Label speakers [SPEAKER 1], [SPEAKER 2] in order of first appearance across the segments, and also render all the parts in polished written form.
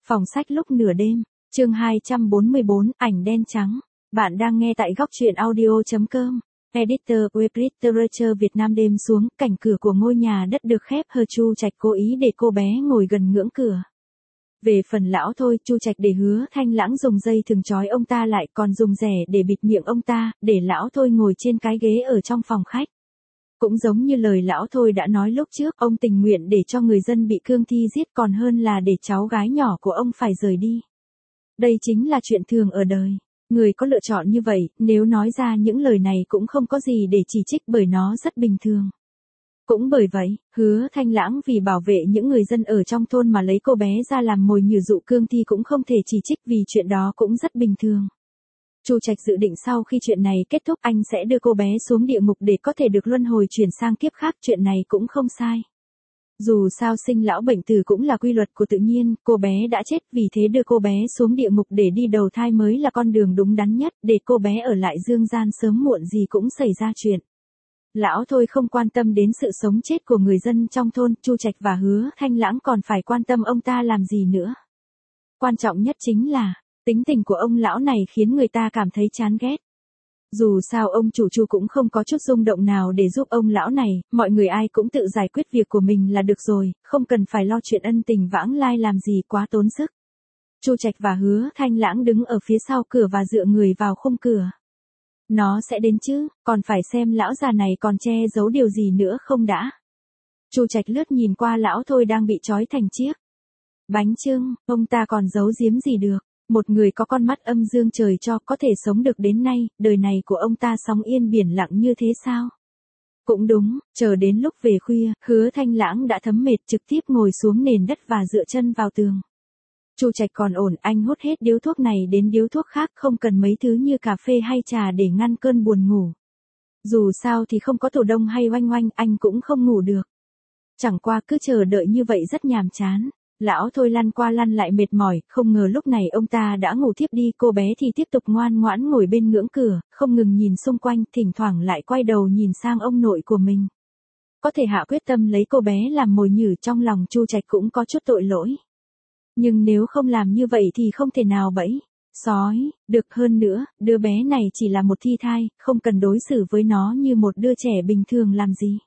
[SPEAKER 1] Phòng sách lúc nửa đêm, chương 244, ảnh đen trắng. Bạn đang nghe tại góc truyện audio.com. Editor Web Literature Việt Nam. Đêm xuống, cảnh cửa của ngôi nhà đất được khép hờ. Chu Trạch cố ý để cô bé ngồi gần ngưỡng cửa. Về phần lão Thôi, Chu Trạch để Hứa Thanh Lãng dùng dây thừng trói ông ta lại, còn dùng rẻ để bịt miệng ông ta, để lão Thôi ngồi trên cái ghế ở trong phòng khách. Cũng giống như lời lão Thôi đã nói lúc trước, ông tình nguyện để cho người dân bị cương thi giết còn hơn là để cháu gái nhỏ của ông phải rời đi. Đây chính là chuyện thường ở đời. Người có lựa chọn như vậy, nếu nói ra những lời này cũng không có gì để chỉ trích bởi nó rất bình thường. Cũng bởi vậy, Hứa Thanh Lãng vì bảo vệ những người dân ở trong thôn mà lấy cô bé ra làm mồi nhử dụ cương thi cũng không thể chỉ trích vì chuyện đó cũng rất bình thường. Chu Trạch dự định sau khi chuyện này kết thúc anh sẽ đưa cô bé xuống địa ngục để có thể được luân hồi chuyển sang kiếp khác, chuyện này cũng không sai. Dù sao sinh lão bệnh tử cũng là quy luật của tự nhiên, cô bé đã chết vì thế đưa cô bé xuống địa ngục để đi đầu thai mới là con đường đúng đắn nhất, để cô bé ở lại dương gian sớm muộn gì cũng xảy ra chuyện. Lão Thôi không quan tâm đến sự sống chết của người dân trong thôn, Chu Trạch và Hứa Thanh Lãng còn phải quan tâm ông ta làm gì nữa. Quan trọng nhất chính là, tính tình của ông lão này khiến người ta cảm thấy chán ghét. Dù sao ông chủ Chu cũng không có chút rung động nào để giúp ông lão này, mọi người ai cũng tự giải quyết việc của mình là được rồi, không cần phải lo chuyện ân tình vãng lai làm gì quá tốn sức. Chu Trạch và Hứa Thanh Lãng đứng ở phía sau cửa và dựa người vào khung cửa. Nó sẽ đến chứ, còn phải xem lão già này còn che giấu điều gì nữa không đã. Chu Trạch lướt nhìn qua lão Thôi đang bị trói thành chiếc bánh chưng, ông ta còn giấu giếm gì được. Một người có con mắt âm dương trời cho có thể sống được đến nay, đời này của ông ta sóng yên biển lặng như thế sao? Cũng đúng, chờ đến lúc về khuya, Hứa Thanh Lãng đã thấm mệt trực tiếp ngồi xuống nền đất và dựa chân vào tường. Chu Trạch còn ổn, anh hút hết điếu thuốc này đến điếu thuốc khác, không cần mấy thứ như cà phê hay trà để ngăn cơn buồn ngủ. Dù sao thì không có tủ đông hay oanh oanh, anh cũng không ngủ được. Chẳng qua cứ chờ đợi như vậy rất nhàm chán. Lão Thôi lăn qua lăn lại mệt mỏi, không ngờ lúc này ông ta đã ngủ thiếp đi, cô bé thì tiếp tục ngoan ngoãn ngồi bên ngưỡng cửa, không ngừng nhìn xung quanh, thỉnh thoảng lại quay đầu nhìn sang ông nội của mình. Có thể hạ quyết tâm lấy cô bé làm mồi nhử, trong lòng Chu Trạch cũng có chút tội lỗi. Nhưng nếu không làm như vậy thì không thể nào bẫy sói được, hơn nữa, đứa bé này chỉ là một thi thai, không cần đối xử với nó như một đứa trẻ bình thường làm gì.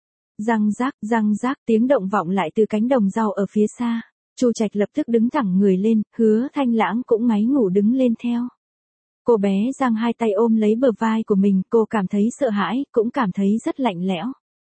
[SPEAKER 1] Răng rác, tiếng động vọng lại từ cánh đồng rau ở phía xa. Chu Trạch lập tức đứng thẳng người lên, Hứa Thanh Lãng cũng ngáy ngủ đứng lên theo. Cô bé giang hai tay ôm lấy bờ vai của mình, cô cảm thấy sợ hãi, cũng cảm thấy rất lạnh lẽo.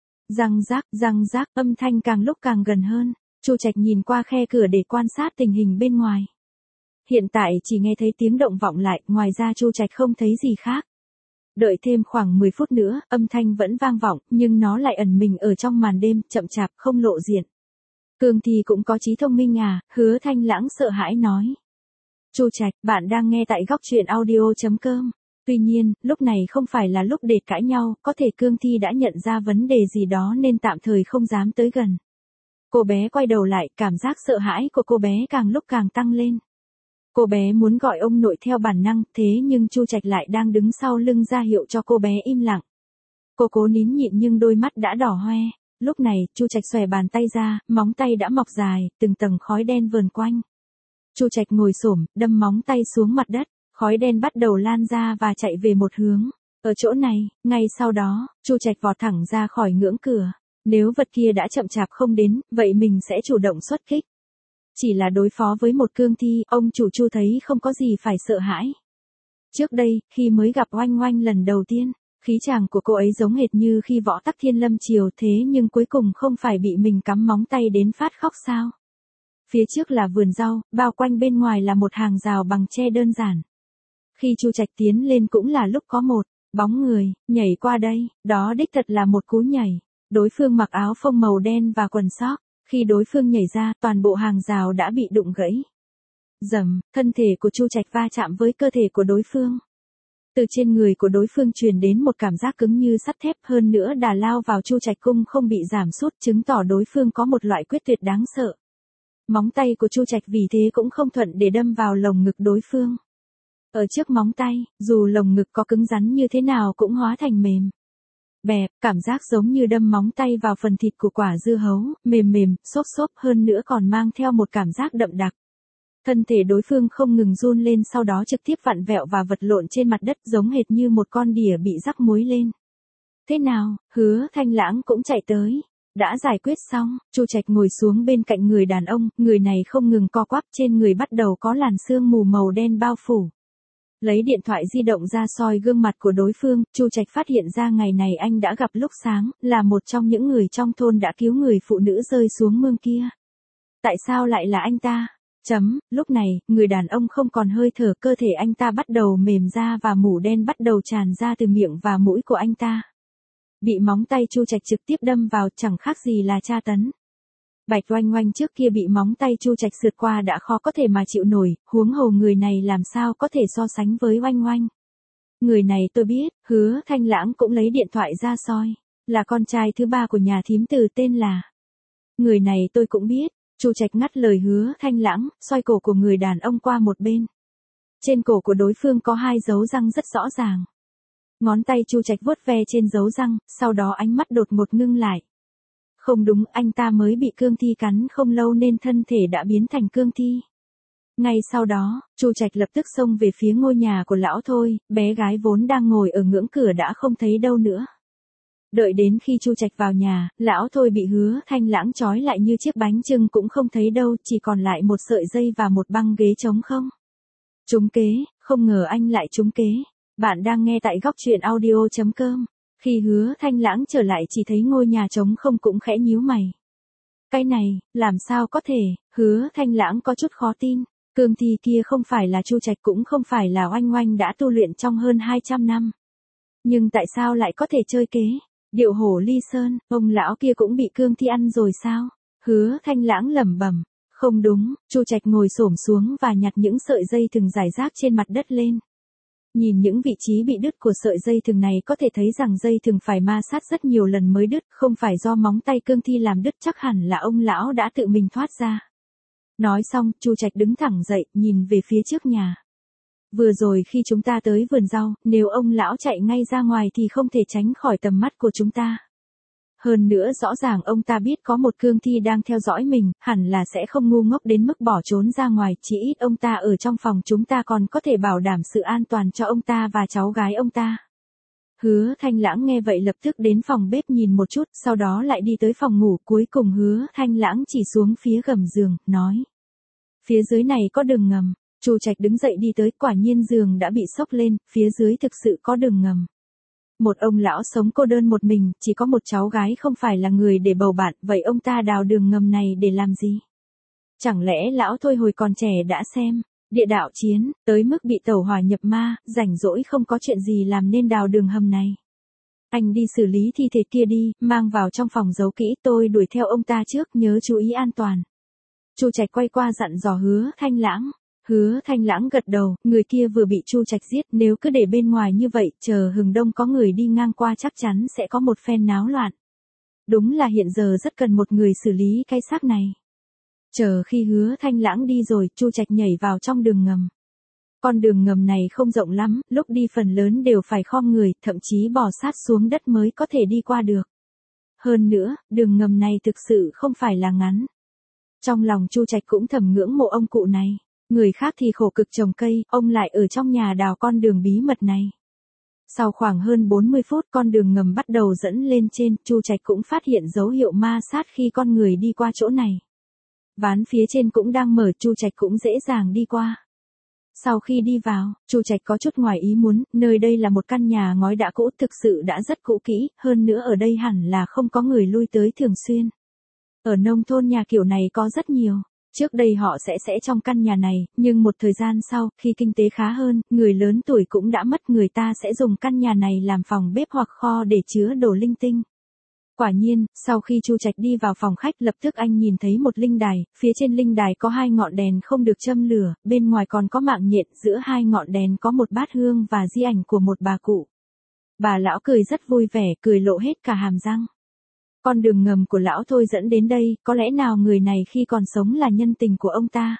[SPEAKER 1] Răng rác, âm thanh càng lúc càng gần hơn. Chu Trạch nhìn qua khe cửa để quan sát tình hình bên ngoài. Hiện tại chỉ nghe thấy tiếng động vọng lại, ngoài ra Chu Trạch không thấy gì khác. Đợi thêm khoảng 10 phút nữa, âm thanh vẫn vang vọng, nhưng nó lại ẩn mình ở trong màn đêm, chậm chạp không lộ diện. Cương thi cũng có trí thông minh à, Hứa Thanh Lãng sợ hãi nói. Chu Trạch, bạn đang nghe tại góc truyện audio.com. Tuy nhiên, lúc này không phải là lúc để cãi nhau, có thể cương thi đã nhận ra vấn đề gì đó nên tạm thời không dám tới gần. Cô bé quay đầu lại, cảm giác sợ hãi của cô bé càng lúc càng tăng lên. Cô bé muốn gọi ông nội theo bản năng, thế nhưng Chu Trạch lại đang đứng sau lưng ra hiệu cho cô bé im lặng. Cô cố nín nhịn nhưng đôi mắt đã đỏ hoe. Lúc này, Chu Trạch xòe bàn tay ra, móng tay đã mọc dài, từng tầng khói đen vờn quanh. Chu Trạch ngồi xổm, đâm móng tay xuống mặt đất, khói đen bắt đầu lan ra và chạy về một hướng. Ở chỗ này, ngay sau đó, Chu Trạch vọt thẳng ra khỏi ngưỡng cửa. Nếu vật kia đã chậm chạp không đến, vậy mình sẽ chủ động xuất kích. Chỉ là đối phó với một cương thi, ông chủ Chu thấy không có gì phải sợ hãi. Trước đây, khi mới gặp Oanh Oanh lần đầu tiên, khí chàng của cô ấy giống hệt như khi Võ Tắc Thiên lâm triều, thế nhưng cuối cùng không phải bị mình cắm móng tay đến phát khóc sao? Phía trước là vườn rau, bao quanh bên ngoài là một hàng rào bằng tre đơn giản. Khi Chu Trạch tiến lên cũng là lúc có một bóng người nhảy qua đây, đó đích thật là một cú nhảy. Đối phương mặc áo phông màu đen và quần sóc. Khi đối phương nhảy ra, toàn bộ hàng rào đã bị đụng gãy. Rầm, thân thể của Chu Trạch va chạm với cơ thể của đối phương. Từ trên người của đối phương truyền đến một cảm giác cứng như sắt thép, hơn nữa đà lao vào Chu Trạch cung không bị giảm sút, chứng tỏ đối phương có một loại quyết tuyệt đáng sợ. Móng tay của Chu Trạch vì thế cũng không thuận để đâm vào lồng ngực đối phương. Ở trước móng tay, dù lồng ngực có cứng rắn như thế nào cũng hóa thành mềm. Bẹp, cảm giác giống như đâm móng tay vào phần thịt của quả dưa hấu, mềm mềm, xốp xốp, hơn nữa còn mang theo một cảm giác đậm đặc. Thân thể đối phương không ngừng run lên, sau đó trực tiếp vặn vẹo và vật lộn trên mặt đất giống hệt như một con đỉa bị rắc muối lên. Thế nào, Hứa Thanh Lãng cũng chạy tới. Đã giải quyết xong, Chu Trạch ngồi xuống bên cạnh người đàn ông, người này không ngừng co quắp, trên người bắt đầu có làn sương mù màu đen bao phủ. Lấy điện thoại di động ra soi gương mặt của đối phương, Chu Trạch phát hiện ra ngày này anh đã gặp lúc sáng, là một trong những người trong thôn đã cứu người phụ nữ rơi xuống mương kia. Tại sao lại là anh ta? Lúc này, người đàn ông không còn hơi thở, cơ thể anh ta bắt đầu mềm ra và mủ đen bắt đầu tràn ra từ miệng và mũi của anh ta. Bị móng tay Chu Trạch trực tiếp đâm vào chẳng khác gì là tra tấn. Bạch Oanh Oanh trước kia bị móng tay Chu Trạch sượt qua đã khó có thể mà chịu nổi, huống hồ người này làm sao có thể so sánh với Oanh Oanh. Người này tôi biết, Hứa Thanh Lãng cũng lấy điện thoại ra soi, là con trai thứ ba của nhà thím Từ tên là. Người này tôi cũng biết, Chu Trạch ngắt lời Hứa Thanh Lãng, xoay cổ của người đàn ông qua một bên. Trên cổ của đối phương có 2 dấu răng rất rõ ràng. Ngón tay Chu Trạch vuốt ve trên dấu răng, sau đó ánh mắt đột ngột ngưng lại. Không đúng, anh ta mới bị cương thi cắn không lâu nên thân thể đã biến thành cương thi. Ngay sau đó, Chu Trạch lập tức xông về phía ngôi nhà của lão Thôi, bé gái vốn đang ngồi ở ngưỡng cửa đã không thấy đâu nữa. Đợi đến khi Chu Trạch vào nhà, lão Thôi bị Hứa Thanh Lãng trói lại như chiếc bánh chưng cũng không thấy đâu, chỉ còn lại một sợi dây và một băng ghế trống không. Trúng kế, không ngờ anh lại trúng kế. Bạn đang nghe tại góc truyện audio.com. Khi Hứa Thanh Lãng trở lại chỉ thấy ngôi nhà trống không cũng khẽ nhíu mày. Cái này, làm sao có thể, Hứa Thanh Lãng có chút khó tin. Cương thi kia không phải là Chu Trạch cũng không phải là Oanh Oanh đã tu luyện trong hơn 200 năm. Nhưng tại sao lại có thể chơi kế? Điệu hổ ly sơn, ông lão kia cũng bị cương thi ăn rồi sao? Hứa Thanh Lãng lẩm bẩm. Không đúng, Chu Trạch ngồi xổm xuống và nhặt những sợi dây thừng rải rác trên mặt đất lên. Nhìn những vị trí bị đứt của sợi dây thừng này có thể thấy rằng dây thừng phải ma sát rất nhiều lần mới đứt, không phải do móng tay cương thi làm đứt, chắc hẳn là ông lão đã tự mình thoát ra. Nói xong, Chu Trạch đứng thẳng dậy, nhìn về phía trước nhà. Vừa rồi khi chúng ta tới vườn rau, nếu ông lão chạy ngay ra ngoài thì không thể tránh khỏi tầm mắt của chúng ta. Hơn nữa rõ ràng ông ta biết có một cương thi đang theo dõi mình, hẳn là sẽ không ngu ngốc đến mức bỏ trốn ra ngoài, chỉ ít ông ta ở trong phòng chúng ta còn có thể bảo đảm sự an toàn cho ông ta và cháu gái ông ta. Hứa Thanh Lãng nghe vậy lập tức đến phòng bếp nhìn một chút, sau đó lại đi tới phòng ngủ, cuối cùng Hứa Thanh Lãng chỉ xuống phía gầm giường, nói. Phía dưới này có đường ngầm. Chu Trạch đứng dậy đi tới, quả nhiên giường đã bị xốc lên, phía dưới thực sự có đường ngầm. Một ông lão sống cô đơn một mình, chỉ có một cháu gái không phải là người để bầu bạn, vậy ông ta đào đường ngầm này để làm gì? Chẳng lẽ lão Thôi hồi còn trẻ đã xem địa đạo chiến, tới mức bị tẩu hỏa nhập ma, rảnh rỗi không có chuyện gì làm nên đào đường hầm này? Anh đi xử lý thi thể kia đi, mang vào trong phòng giấu kỹ, tôi đuổi theo ông ta trước, nhớ chú ý an toàn. Chu Trạch quay qua dặn dò Hứa Thanh Lãng. Hứa Thanh Lãng gật đầu, người kia vừa bị Chu Trạch giết, nếu cứ để bên ngoài như vậy, chờ hừng đông có người đi ngang qua chắc chắn sẽ có một phen náo loạn. Đúng là hiện giờ rất cần một người xử lý cái xác này. Chờ khi Hứa Thanh Lãng đi rồi, Chu Trạch nhảy vào trong đường ngầm. Con đường ngầm này không rộng lắm, lúc đi phần lớn đều phải khom người, thậm chí bò sát xuống đất mới có thể đi qua được. Hơn nữa, đường ngầm này thực sự không phải là ngắn. Trong lòng Chu Trạch cũng thầm ngưỡng mộ ông cụ này. Người khác thì khổ cực trồng cây, ông lại ở trong nhà đào con đường bí mật này. Sau khoảng hơn 40 phút con đường ngầm bắt đầu dẫn lên trên, Chu Trạch cũng phát hiện dấu hiệu ma sát khi con người đi qua chỗ này. Ván phía trên cũng đang mở, Chu Trạch cũng dễ dàng đi qua. Sau khi đi vào, Chu Trạch có chút ngoài ý muốn, nơi đây là một căn nhà ngói đã cũ, thực sự đã rất cũ kỹ, hơn nữa ở đây hẳn là không có người lui tới thường xuyên. Ở nông thôn nhà kiểu này có rất nhiều. Trước đây họ sẽ trong căn nhà này, nhưng một thời gian sau, khi kinh tế khá hơn, người lớn tuổi cũng đã mất, người ta sẽ dùng căn nhà này làm phòng bếp hoặc kho để chứa đồ linh tinh. Quả nhiên, sau khi Chu Trạch đi vào phòng khách lập tức anh nhìn thấy một linh đài, phía trên linh đài có 2 ngọn đèn không được châm lửa, bên ngoài còn có mạng nhện, giữa 2 ngọn đèn có một bát hương và di ảnh của một bà cụ. Bà lão cười rất vui vẻ, cười lộ hết cả hàm răng. Con đường ngầm của lão Thôi dẫn đến đây, có lẽ nào người này khi còn sống là nhân tình của ông ta?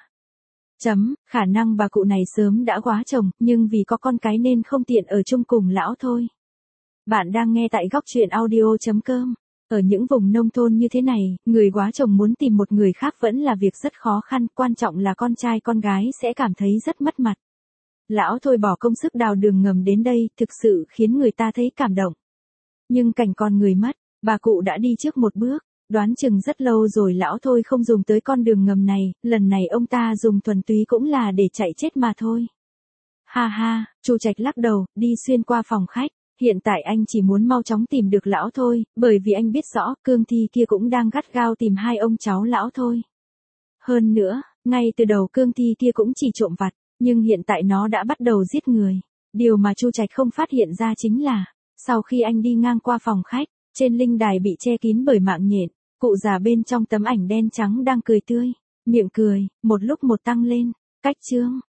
[SPEAKER 1] Khả năng bà cụ này sớm đã quá chồng, nhưng vì có con cái nên không tiện ở chung cùng lão Thôi. Bạn đang nghe tại góc truyện audio.com. Ở những vùng nông thôn như thế này, người góa chồng muốn tìm một người khác vẫn là việc rất khó khăn, quan trọng là con trai con gái sẽ cảm thấy rất mất mặt. Lão Thôi bỏ công sức đào đường ngầm đến đây, thực sự khiến người ta thấy cảm động. Nhưng cảnh con người mất, bà cụ đã đi trước một bước, đoán chừng rất lâu rồi lão Thôi không dùng tới con đường ngầm này, lần này ông ta dùng thuần túy cũng là để chạy chết mà thôi. Ha ha, Chu Trạch lắc đầu, đi xuyên qua phòng khách. Hiện tại anh chỉ muốn mau chóng tìm được lão Thôi, bởi vì anh biết rõ cương thi kia cũng đang gắt gao tìm hai ông cháu lão Thôi. Hơn nữa, ngay từ đầu cương thi kia cũng chỉ trộm vặt, nhưng hiện tại nó đã bắt đầu giết người. Điều mà Chu Trạch không phát hiện ra chính là, sau khi anh đi ngang qua phòng khách, trên linh đài bị che kín bởi mạng nhện, cụ già bên trong tấm ảnh đen trắng đang cười tươi, miệng cười, một lúc một tăng lên, cách chương.